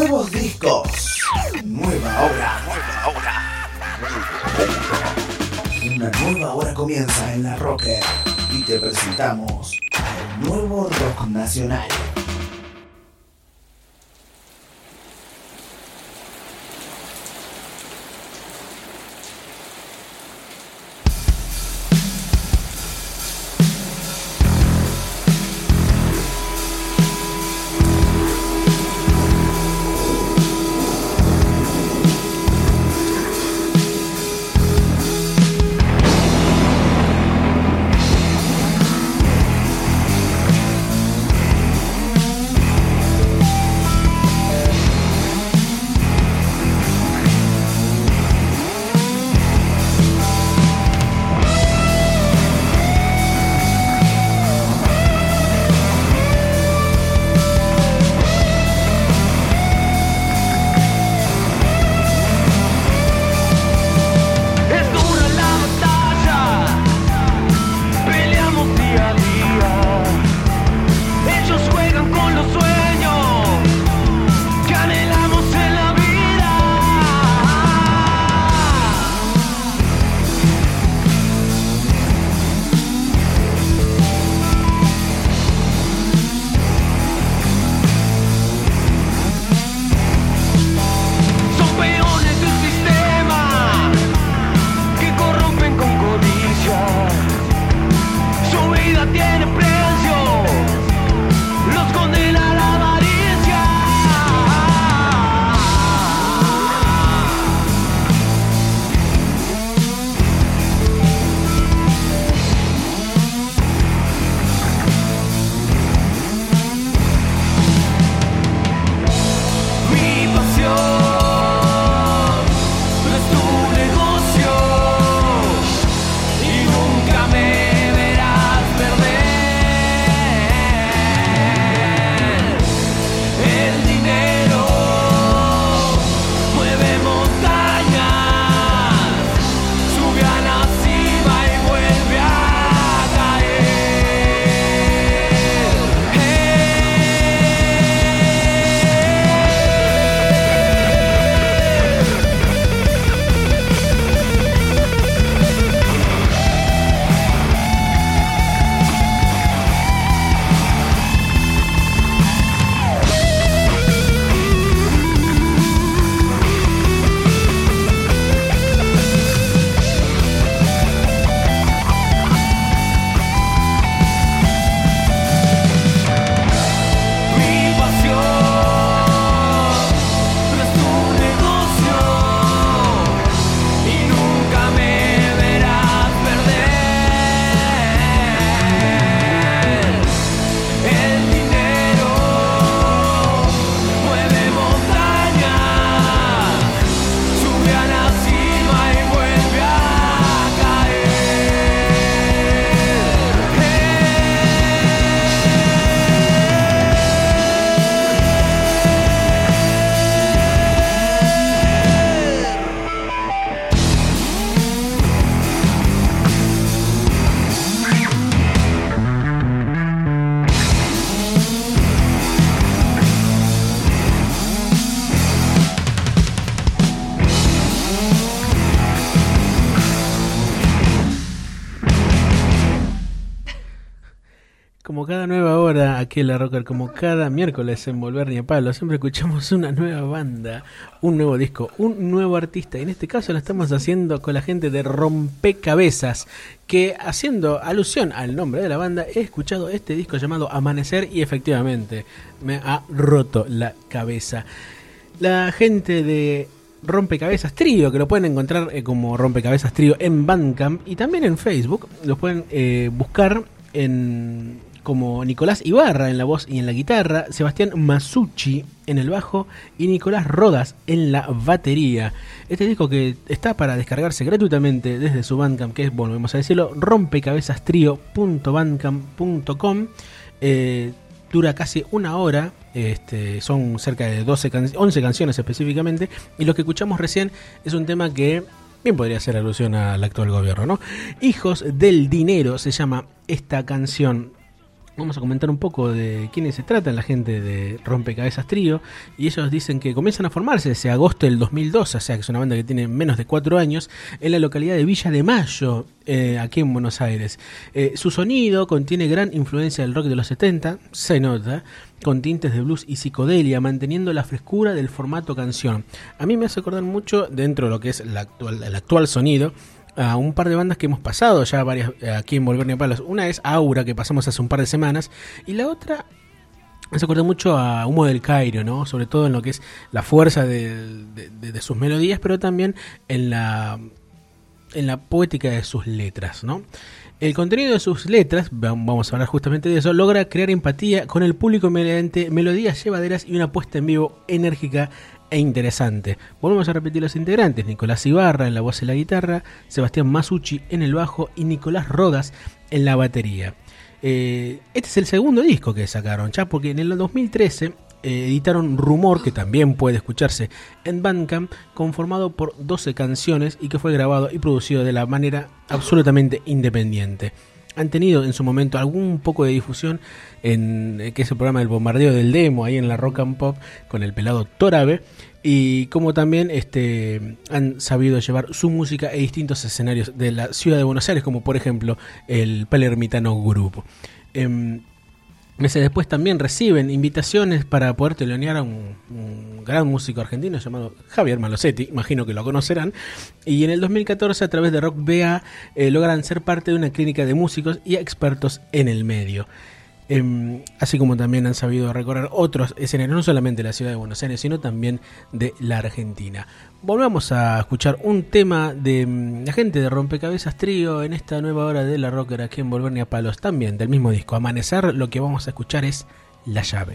Nuevos discos. Nueva hora. Una nueva hora comienza en La Rocker y te presentamos al nuevo rock nacional. Como cada nueva hora aquí en La Rocker, como cada miércoles en Volver Ni a Palo, siempre escuchamos una nueva banda, un nuevo disco, un nuevo artista. Y en este caso lo estamos haciendo con la gente de Rompecabezas, que haciendo alusión al nombre de la banda, he escuchado este disco llamado Amanecer y efectivamente me ha roto la cabeza. La gente de Rompecabezas Trío, que lo pueden encontrar como Rompecabezas Trío en Bandcamp y también en Facebook, lo pueden buscar como Nicolás Ibarra en la voz y en la guitarra, Sebastián Masucci en el bajo y Nicolás Rodas en la batería. Este disco que está para descargarse gratuitamente desde su Bandcamp, que es, volvemos a decirlo, rompecabezastrio.bandcamp.com. Dura casi una hora, son cerca de 11 canciones específicamente, y lo que escuchamos recién es un tema que bien podría hacer alusión al actual gobierno, ¿no? Hijos del Dinero se llama esta canción. Vamos a comentar un poco de quiénes se tratan la gente de Rompecabezas Trío, y ellos dicen que comienzan a formarse ese agosto del 2002, o sea que es una banda que tiene menos de 4 años, en la localidad de Villa de Mayo, aquí en Buenos Aires. Su sonido contiene gran influencia del rock de los 70, se nota, con tintes de blues y psicodelia, manteniendo la frescura del formato canción. A mí me hace acordar mucho, dentro de lo que es el actual sonido, a un par de bandas que hemos pasado ya varias aquí en Volver Ni a Palos. Una es Aura, que pasamos hace un par de semanas, y la otra me acuerda mucho a Humo del Cairo, ¿no? Sobre todo en lo que es la fuerza de sus melodías, pero también en la poética de sus letras, ¿no? El contenido de sus letras, vamos a hablar justamente de eso, logra crear empatía con el público mediante melodías llevaderas y una puesta en vivo enérgica e interesante. Volvemos a repetir los integrantes: Nicolás Ibarra en la voz y la guitarra, Sebastián Masucci en el bajo y Nicolás Rodas en la batería. Este es el segundo disco que sacaron ya, porque en el 2013 editaron Rumor, que también puede escucharse en Bandcamp, conformado por 12 canciones y que fue grabado y producido de la manera absolutamente independiente. Han tenido en su momento algún poco de difusión en que es el programa del bombardeo del demo ahí en la Rock and Pop con el pelado Torabe, y como también han sabido llevar su música a distintos escenarios de la ciudad de Buenos Aires, como por ejemplo el Palermitano Grupo. Meses después también reciben invitaciones para poder telonear a un gran músico argentino llamado Javier Malosetti, imagino que lo conocerán, y en el 2014 a través de Rock BA logran ser parte de una clínica de músicos y expertos en el medio. Así como también han sabido recorrer otros escenarios, no solamente de la ciudad de Buenos Aires, sino también de la Argentina. Volvamos a escuchar un tema de la gente de Rompecabezas Trío en esta nueva hora de la Rocker aquí en Volver Ni a Palos, también del mismo disco Amanecer. Lo que vamos a escuchar es La Llave.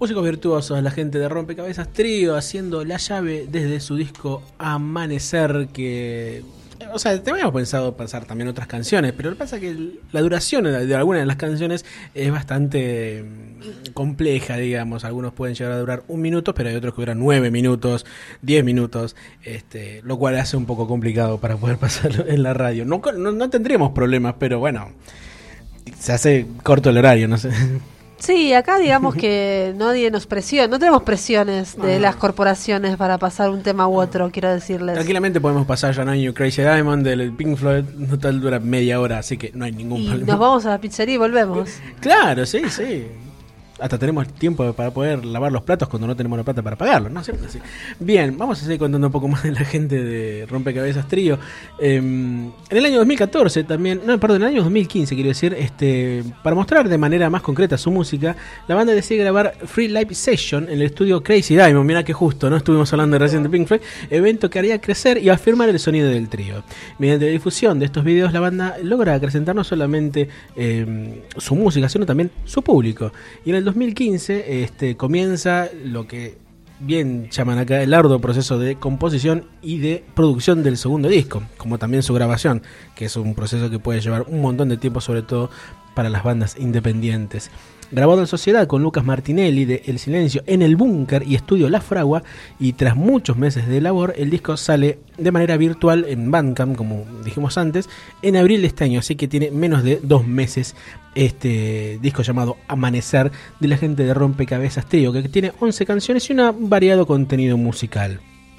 Músicos virtuosos, la gente de Rompecabezas Trío haciendo la llave desde su disco Amanecer, que... O sea, te habíamos pensado pasar también otras canciones, pero lo que pasa es que la duración de algunas de las canciones es bastante compleja, digamos. Algunos pueden llegar a durar 1 minuto, pero hay otros que duran 9 minutos, 10 minutos, lo cual hace un poco complicado para poder pasarlo en la radio. No tendríamos problemas, pero bueno, se hace corto el horario, no sé. Sí, acá digamos que nadie nos presiona, no tenemos presiones de las corporaciones para pasar un tema u otro, quiero decirles. Tranquilamente podemos pasar John You Crazy Diamond del Pink Floyd, total dura media hora, así que no hay ningún problema. Nos vamos a la pizzería y volvemos. Claro, sí. Hasta tenemos tiempo para poder lavar los platos cuando no tenemos la plata para pagarlos, ¿no? ¿Cierto? Sí. Bien, vamos a seguir contando un poco más de la gente de Rompecabezas Trío. En el año 2014 también, en el año 2015 quiero decir, para mostrar de manera más concreta su música, la banda decide grabar Free Live Session en el estudio Crazy Diamond. Mirá que justo, ¿no? Estuvimos hablando recién de Pink Floyd, evento que haría crecer y afirmar el sonido del trío. Mediante la difusión de estos videos, la banda logra acrecentar no solamente su música, sino también su público. Y en el 2015 comienza lo que bien llaman acá el arduo proceso de composición y de producción del segundo disco, como también su grabación, que es un proceso que puede llevar un montón de tiempo, sobre todo para las bandas independientes. Grabado en sociedad con Lucas Martinelli de El Silencio en el Búnker y Estudio La Fragua, y tras muchos meses de labor, el disco sale de manera virtual en Bandcamp, como dijimos antes, en abril de este año, así que tiene menos de 2 meses este disco llamado Amanecer, de la gente de Rompecabezas Trío, que tiene 11 canciones y un variado contenido musical.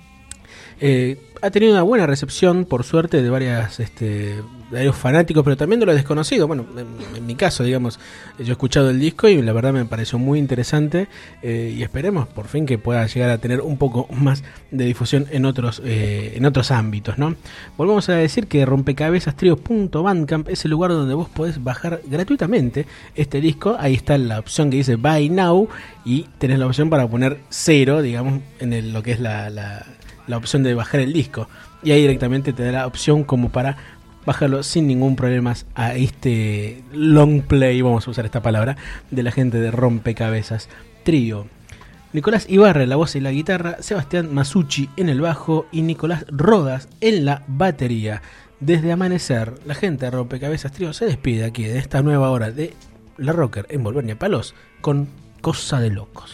Ha tenido una buena recepción, por suerte, de varios fanáticos, pero también de los desconocidos. Bueno, en mi caso, digamos, yo he escuchado el disco y la verdad me pareció muy interesante, y esperemos por fin que pueda llegar a tener un poco más de difusión en otros ámbitos, ¿no? Volvemos a decir que rompecabezastrio.bandcamp es el lugar donde vos podés bajar gratuitamente este disco. Ahí está la opción que dice Buy Now y tenés la opción para poner 0, digamos, en lo que es la opción de bajar el disco, y ahí directamente te da la opción como para bajarlo sin ningún problema a este long play, vamos a usar esta palabra, de la gente de Rompecabezas Trío. Nicolás Ibarra en la voz y la guitarra, Sebastián Masucci en el bajo y Nicolás Rodas en la batería. Desde Amanecer, la gente de Rompecabezas Trío se despide aquí de esta nueva hora de La Rocker en Volver Ni a Palos con Cosa de Locos.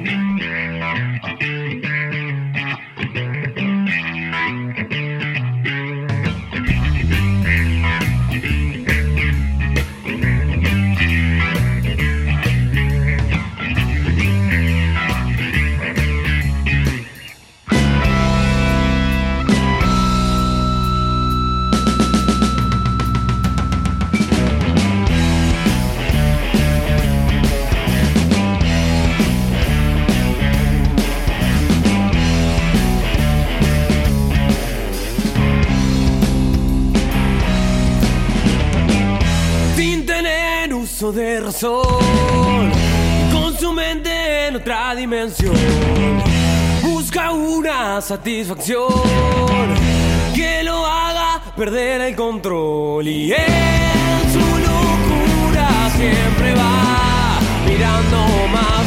De razón, con su mente en otra dimensión, busca una satisfacción que lo haga perder el control, y en su locura siempre va mirando más